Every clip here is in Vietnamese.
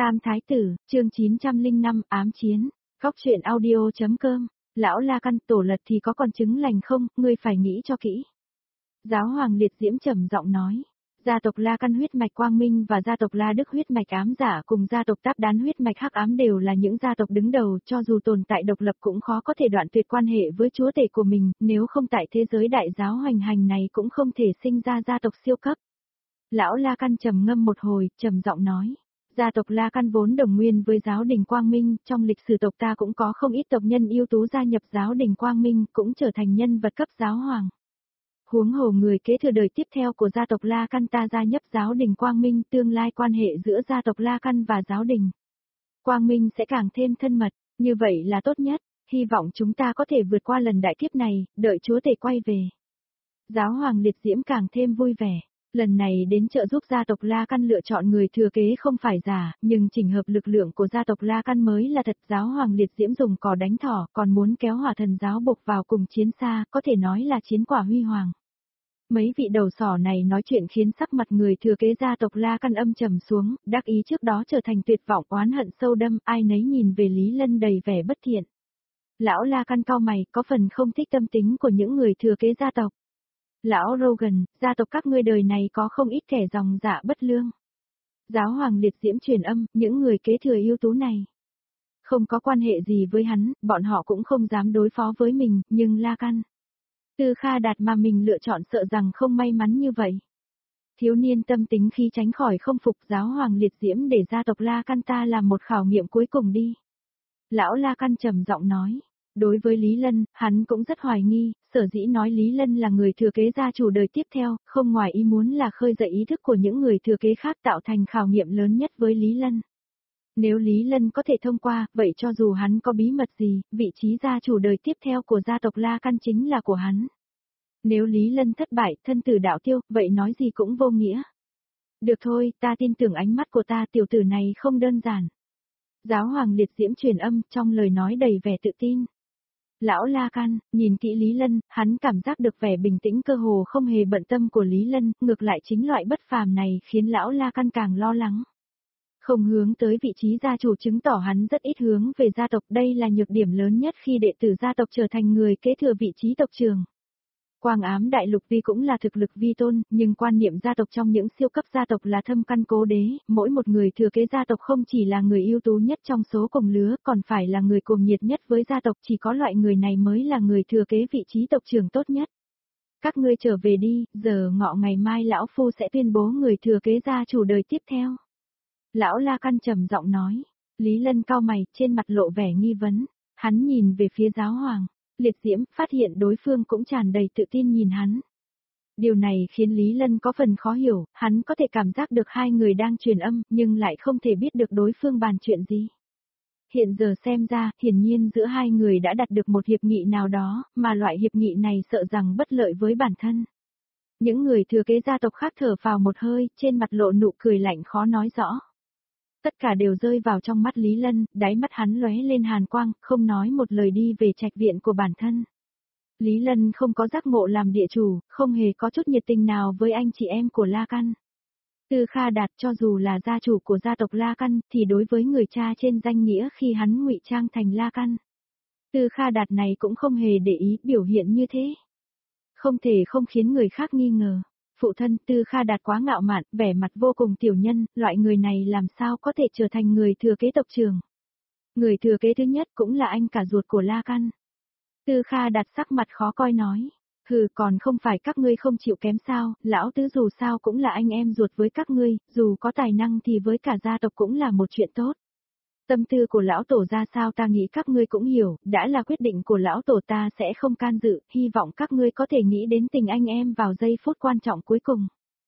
Tam Thái Tử, chương 905, ám chiến, góc truyện audio.com, lão La Căn tổ lật thì có con trứng lành không, ngươi phải nghĩ cho kỹ. Giáo hoàng Liệt Diễm trầm giọng nói, gia tộc La Căn huyết mạch quang minh và gia tộc La Đức huyết mạch ám giả cùng gia tộc Táp Đán huyết mạch hắc ám đều là những gia tộc đứng đầu, cho dù tồn tại độc lập cũng khó có thể đoạn tuyệt quan hệ với chúa tể của mình, nếu không tại thế giới đại giáo hoành hành này cũng không thể sinh ra gia tộc siêu cấp. Lão La Căn trầm ngâm một hồi, trầm giọng nói. Gia tộc La Căn vốn đồng nguyên với giáo đình Quang Minh, trong lịch sử tộc ta cũng có không ít tộc nhân ưu tú gia nhập giáo đình Quang Minh, cũng trở thành nhân vật cấp giáo hoàng. Huống hồ người kế thừa đời tiếp theo của gia tộc La Căn ta gia nhập giáo đình Quang Minh, tương lai quan hệ giữa gia tộc La Căn và giáo đình Quang Minh sẽ càng thêm thân mật, như vậy là tốt nhất, hy vọng chúng ta có thể vượt qua lần đại kiếp này, đợi chúa tể quay về. Giáo hoàng Liệt Diễm càng thêm vui vẻ. Lần này đến trợ giúp gia tộc La Căn lựa chọn người thừa kế không phải giả, nhưng chỉnh hợp lực lượng của gia tộc La Căn mới là thật. Giáo hoàng Liệt Diễm dùng cò đánh thỏ, còn muốn kéo Hỏa Thần giáo buộc vào cùng chiến xa, có thể nói là chiến quả huy hoàng. Mấy vị đầu sỏ này nói chuyện khiến sắc mặt người thừa kế gia tộc La Căn âm trầm xuống, đắc ý trước đó trở thành tuyệt vọng oán hận sâu đâm, ai nấy nhìn về Lý Lân đầy vẻ bất thiện. Lão La Căn cau mày, có phần không thích tâm tính của những người thừa kế gia tộc. Lão Rogan, gia tộc các ngươi đời này có không ít kẻ dòng dạ bất lương. Giáo hoàng Liệt Diễm truyền âm, những người kế thừa ưu tú này. Không có quan hệ gì với hắn, bọn họ cũng không dám đối phó với mình, nhưng La Căn. Tư Kha Đạt mà mình lựa chọn sợ rằng không may mắn như vậy. Thiếu niên tâm tính khi tránh khỏi không phục giáo hoàng Liệt Diễm để gia tộc La Căn ta làm một khảo nghiệm cuối cùng đi. Lão La Căn trầm giọng nói. Đối với Lý Lân, hắn cũng rất hoài nghi, sở dĩ nói Lý Lân là người thừa kế gia chủ đời tiếp theo, không ngoài ý muốn là khơi dậy ý thức của những người thừa kế khác tạo thành khảo nghiệm lớn nhất với Lý Lân. Nếu Lý Lân có thể thông qua, vậy cho dù hắn có bí mật gì, vị trí gia chủ đời tiếp theo của gia tộc La Căn chính là của hắn. Nếu Lý Lân thất bại, thân tử đạo tiêu, vậy nói gì cũng vô nghĩa. Được thôi, ta tin tưởng ánh mắt của ta, tiểu tử này không đơn giản. Giáo hoàng Liệt Diễm truyền âm, trong lời nói đầy vẻ tự tin. Lão La Căn, nhìn kỹ Lý Lân, hắn cảm giác được vẻ bình tĩnh cơ hồ không hề bận tâm của Lý Lân, ngược lại chính loại bất phàm này khiến lão La Căn càng lo lắng. Không hướng tới vị trí gia chủ chứng tỏ hắn rất ít hướng về gia tộc, đây là nhược điểm lớn nhất khi đệ tử gia tộc trở thành người kế thừa vị trí tộc trưởng. Quang Ám Đại Lục vi cũng là thực lực vi tôn, nhưng quan niệm gia tộc trong những siêu cấp gia tộc là thâm căn cố đế, mỗi một người thừa kế gia tộc không chỉ là người ưu tú nhất trong số cùng lứa, còn phải là người cuồng nhiệt nhất với gia tộc, chỉ có loại người này mới là người thừa kế vị trí tộc trưởng tốt nhất. Các ngươi trở về đi, giờ ngọ ngày mai lão phu sẽ tuyên bố người thừa kế gia chủ đời tiếp theo. Lão La Căn trầm giọng nói, Lý Lân cau mày, trên mặt lộ vẻ nghi vấn, hắn nhìn về phía giáo hoàng. Liệt Diễm phát hiện đối phương cũng tràn đầy tự tin nhìn hắn. Điều này khiến Lý Lân có phần khó hiểu, hắn có thể cảm giác được hai người đang truyền âm, nhưng lại không thể biết được đối phương bàn chuyện gì. Hiện giờ xem ra, hiển nhiên giữa hai người đã đạt được một hiệp nghị nào đó, mà loại hiệp nghị này sợ rằng bất lợi với bản thân. Những người thừa kế gia tộc khác thở phào một hơi, trên mặt lộ nụ cười lạnh khó nói rõ. Tất cả đều rơi vào trong mắt Lý Lân, đáy mắt hắn lóe lên hàn quang, không nói một lời đi về trạch viện của bản thân. Lý Lân không có giác ngộ làm địa chủ, không hề có chút nhiệt tình nào với anh chị em của La Căn. Tư Kha Đạt cho dù là gia chủ của gia tộc La Căn, thì đối với người cha trên danh nghĩa khi hắn ngụy trang thành La Căn. Tư Kha Đạt này cũng không hề để ý biểu hiện như thế. Không thể không khiến người khác nghi ngờ. Phụ thân Tư Kha Đạt quá ngạo mạn, vẻ mặt vô cùng tiểu nhân, loại người này làm sao có thể trở thành người thừa kế tộc trưởng. Người thừa kế thứ nhất cũng là anh cả ruột của La Căn. Tư Kha Đạt sắc mặt khó coi nói, hừ còn không phải các ngươi không chịu kém sao, lão tứ dù sao cũng là anh em ruột với các ngươi, dù có tài năng thì với cả gia tộc cũng là một chuyện tốt. Tâm tư của lão tổ ra sao ta nghĩ các ngươi cũng hiểu, đã là quyết định của lão tổ ta sẽ không can dự, hy vọng các ngươi có thể nghĩ đến tình anh em vào giây phút quan trọng cuối cùng.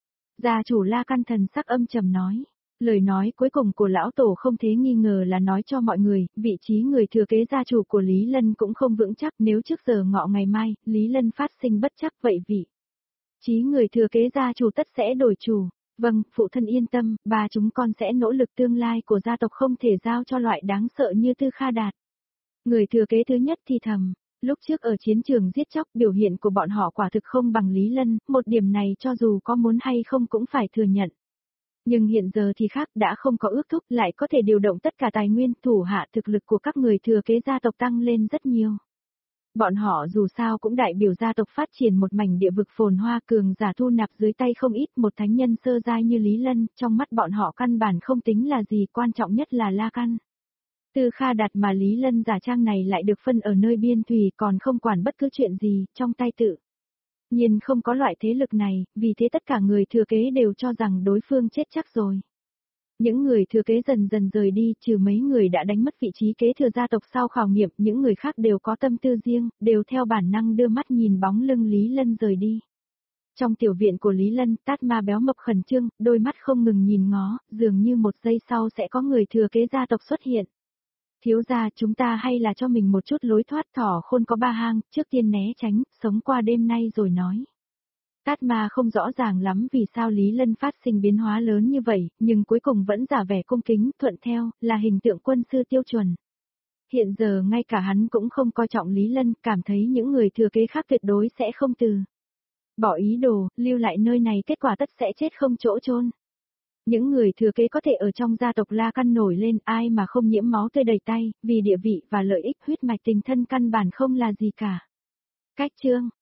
Gia chủ La Căn thần sắc âm trầm nói, lời nói cuối cùng của lão tổ không thể nghi ngờ là nói cho mọi người, vị trí người thừa kế gia chủ của Lý Lân cũng không vững chắc, nếu trước giờ ngọ ngày mai, Lý Lân phát sinh bất chắc vậy vị trí người thừa kế gia chủ tất sẽ đổi chủ. Vâng, phụ thân yên tâm, ba chúng con sẽ nỗ lực tương lai của gia tộc không thể giao cho loại đáng sợ như Tư Kha Đạt. Người thừa kế thứ nhất thì thầm, lúc trước ở chiến trường giết chóc biểu hiện của bọn họ quả thực không bằng Lý Lân, một điểm này cho dù có muốn hay không cũng phải thừa nhận. Nhưng hiện giờ thì khác, đã không có ước thúc, lại có thể điều động tất cả tài nguyên, thủ hạ thực lực của các người thừa kế gia tộc tăng lên rất nhiều. Bọn họ dù sao cũng đại biểu gia tộc phát triển một mảnh địa vực phồn hoa, cường giả thu nạp dưới tay không ít, một thánh nhân sơ giai như Lý Lân, trong mắt bọn họ căn bản không tính là gì, quan trọng nhất là La Căn. Từ Kha Đạt mà Lý Lân giả trang này lại được phân ở nơi biên thùy, còn không quản bất cứ chuyện gì, trong tay tự nhiên không có loại thế lực này, vì thế tất cả người thừa kế đều cho rằng đối phương chết chắc rồi. Những người thừa kế dần dần rời đi, trừ mấy người đã đánh mất vị trí kế thừa gia tộc sau khảo nghiệm, những người khác đều có tâm tư riêng, đều theo bản năng đưa mắt nhìn bóng lưng Lý Lân rời đi. Trong tiểu viện của Lý Lân, Tát Ma béo mập khẩn trương, đôi mắt không ngừng nhìn ngó, dường như một giây sau sẽ có người thừa kế gia tộc xuất hiện. Thiếu gia, chúng ta hay là cho mình một chút lối thoát, thỏ khôn có ba hang, trước tiên né tránh, sống qua đêm nay rồi nói. Tát Ma không rõ ràng lắm vì sao Lý Lân phát sinh biến hóa lớn như vậy, nhưng cuối cùng vẫn giả vẻ cung kính, thuận theo, là hình tượng quân sư tiêu chuẩn. Hiện giờ ngay cả hắn cũng không coi trọng Lý Lân, cảm thấy những người thừa kế khác tuyệt đối sẽ không từ bỏ ý đồ, lưu lại nơi này, kết quả tất sẽ chết không chỗ chôn. Những người thừa kế có thể ở trong gia tộc La Căn nổi lên, ai mà không nhiễm máu tươi đầy tay, vì địa vị và lợi ích huyết mạch tình thân căn bản không là gì cả. Cách chương